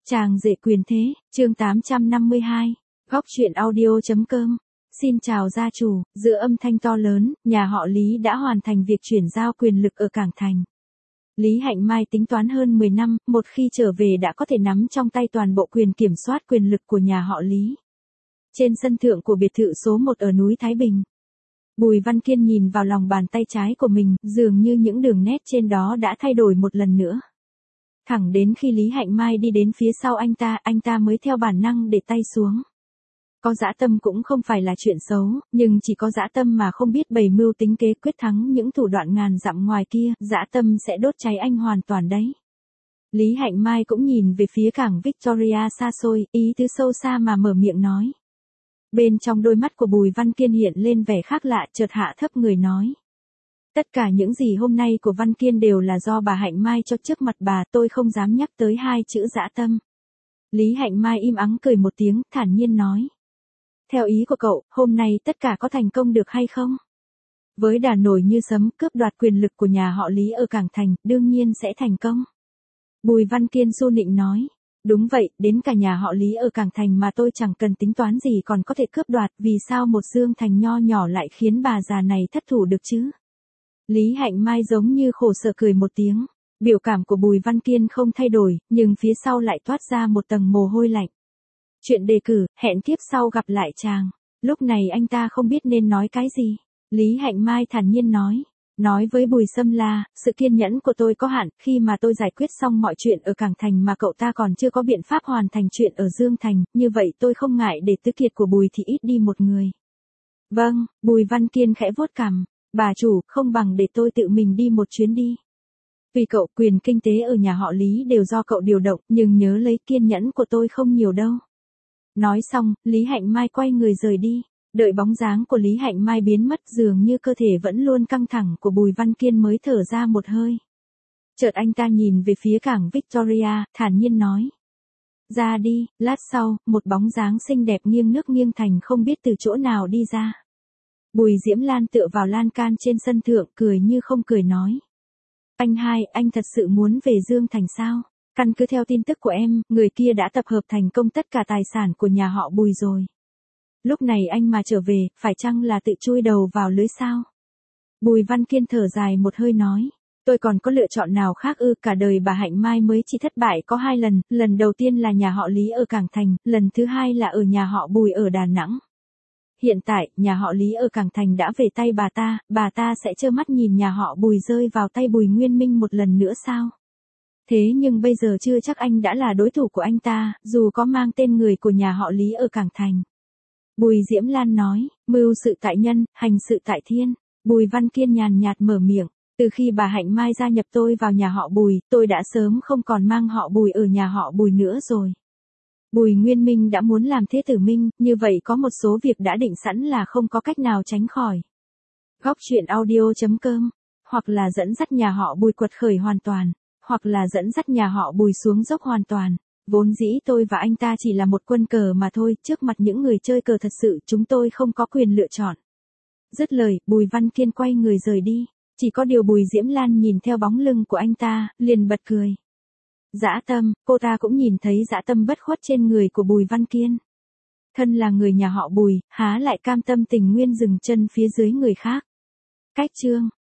Chàng rể quyền thế, chương 852, góc truyện audio.com. Xin chào gia chủ, giữa âm thanh to lớn, nhà họ Lý đã hoàn thành việc chuyển giao quyền lực ở Cảng Thành. Lý Hạnh Mai tính toán hơn 10 năm, một khi trở về đã có thể nắm trong tay toàn bộ quyền kiểm soát quyền lực của nhà họ Lý. Trên sân thượng của biệt thự số 1 ở núi Thái Bình, Bùi Văn Kiên nhìn vào lòng bàn tay trái của mình, dường như những đường nét trên đó đã thay đổi một lần nữa. Thẳng đến khi Lý Hạnh Mai đi đến phía sau anh ta mới theo bản năng để tay xuống. Có dã tâm cũng không phải là chuyện xấu, nhưng chỉ có dã tâm mà không biết bày mưu tính kế quyết thắng những thủ đoạn ngàn dặm ngoài kia, dã tâm sẽ đốt cháy anh hoàn toàn đấy. Lý Hạnh Mai cũng nhìn về phía cảng Victoria xa xôi, ý tứ sâu xa mà mở miệng nói. Bên trong đôi mắt của Bùi Văn Kiên hiện lên vẻ khác lạ, chợt hạ thấp người nói. Tất cả những gì hôm nay của Văn Kiên đều là do bà Hạnh Mai cho trước mặt bà, tôi không dám nhắc tới hai chữ dã tâm. Lý Hạnh Mai im ắng cười một tiếng, thản nhiên nói. Theo ý của cậu, hôm nay tất cả có thành công được hay không? Với đà nổi như sấm, cướp đoạt quyền lực của nhà họ Lý ở Cảng Thành, đương nhiên sẽ thành công. Bùi Văn Kiên xu nịnh nói. Đúng vậy, đến cả nhà họ Lý ở Cảng Thành mà tôi chẳng cần tính toán gì còn có thể cướp đoạt, vì sao một Dương Thành nho nhỏ lại khiến bà già này thất thủ được chứ? Lý Hạnh Mai giống như khổ sở cười một tiếng, biểu cảm của Bùi Văn Kiên không thay đổi, nhưng phía sau lại toát ra một tầng mồ hôi lạnh. Chuyện đề cử, hẹn kiếp sau gặp lại chàng. Lúc này anh ta không biết nên nói cái gì. Lý Hạnh Mai thản nhiên nói với Bùi Sâm La, sự kiên nhẫn của tôi có hạn, khi mà tôi giải quyết xong mọi chuyện ở Cảng Thành mà cậu ta còn chưa có biện pháp hoàn thành chuyện ở Dương Thành, như vậy tôi không ngại để tứ kiệt của Bùi thì ít đi một người. Vâng, Bùi Văn Kiên khẽ vuốt cằm. Bà chủ, không bằng để tôi tự mình đi một chuyến đi. Vì cậu, quyền kinh tế ở nhà họ Lý đều do cậu điều động, nhưng nhớ lấy kiên nhẫn của tôi không nhiều đâu. Nói xong, Lý Hạnh Mai quay người rời đi. Đợi bóng dáng của Lý Hạnh Mai biến mất, dường như cơ thể vẫn luôn căng thẳng của Bùi Văn Kiên mới thở ra một hơi. Chợt anh ta nhìn về phía cảng Victoria, thản nhiên nói. Ra đi. Lát sau, một bóng dáng xinh đẹp nghiêng nước nghiêng thành không biết từ chỗ nào đi ra. Bùi Diễm Lan tựa vào lan can trên sân thượng, cười như không cười nói. Anh hai, anh thật sự muốn về Dương Thành sao? Căn cứ theo tin tức của em, người kia đã tập hợp thành công tất cả tài sản của nhà họ Bùi rồi. Lúc này anh mà trở về, phải chăng là tự chui đầu vào lưới sao? Bùi Văn Kiên thở dài một hơi nói. Tôi còn có lựa chọn nào khác ư? Cả đời bà Hạnh Mai mới chỉ thất bại có 2 lần, lần đầu tiên là nhà họ Lý ở Cảng Thành, lần thứ hai là ở nhà họ Bùi ở Đà Nẵng. Hiện tại, nhà họ Lý ở Cảng Thành đã về tay bà ta sẽ trơ mắt nhìn nhà họ Bùi rơi vào tay Bùi Nguyên Minh một lần nữa sao? Thế nhưng bây giờ chưa chắc anh đã là đối thủ của anh ta, dù có mang tên người của nhà họ Lý ở Cảng Thành. Bùi Diễm Lan nói, mưu sự tại nhân, hành sự tại thiên. Bùi Văn Kiên nhàn nhạt mở miệng, từ khi bà Hạnh Mai gia nhập tôi vào nhà họ Bùi, tôi đã sớm không còn mang họ Bùi ở nhà họ Bùi nữa rồi. Bùi Nguyên Minh đã muốn làm thế tử minh, như vậy có một số việc đã định sẵn là không có cách nào tránh khỏi. Góc truyện audio.com, hoặc là dẫn dắt nhà họ Bùi quật khởi hoàn toàn, hoặc là dẫn dắt nhà họ Bùi xuống dốc hoàn toàn. Vốn dĩ tôi và anh ta chỉ là một quân cờ mà thôi, trước mặt những người chơi cờ thật sự chúng tôi không có quyền lựa chọn. Dứt lời, Bùi Văn Kiên quay người rời đi. Chỉ có điều Bùi Diễm Lan nhìn theo bóng lưng của anh ta, liền bật cười. Dã tâm, cô ta cũng nhìn thấy dã tâm bất khuất trên người của Bùi Văn Kiên. Thân là người nhà họ Bùi, há lại cam tâm tình nguyên dừng chân phía dưới người khác. Cách chương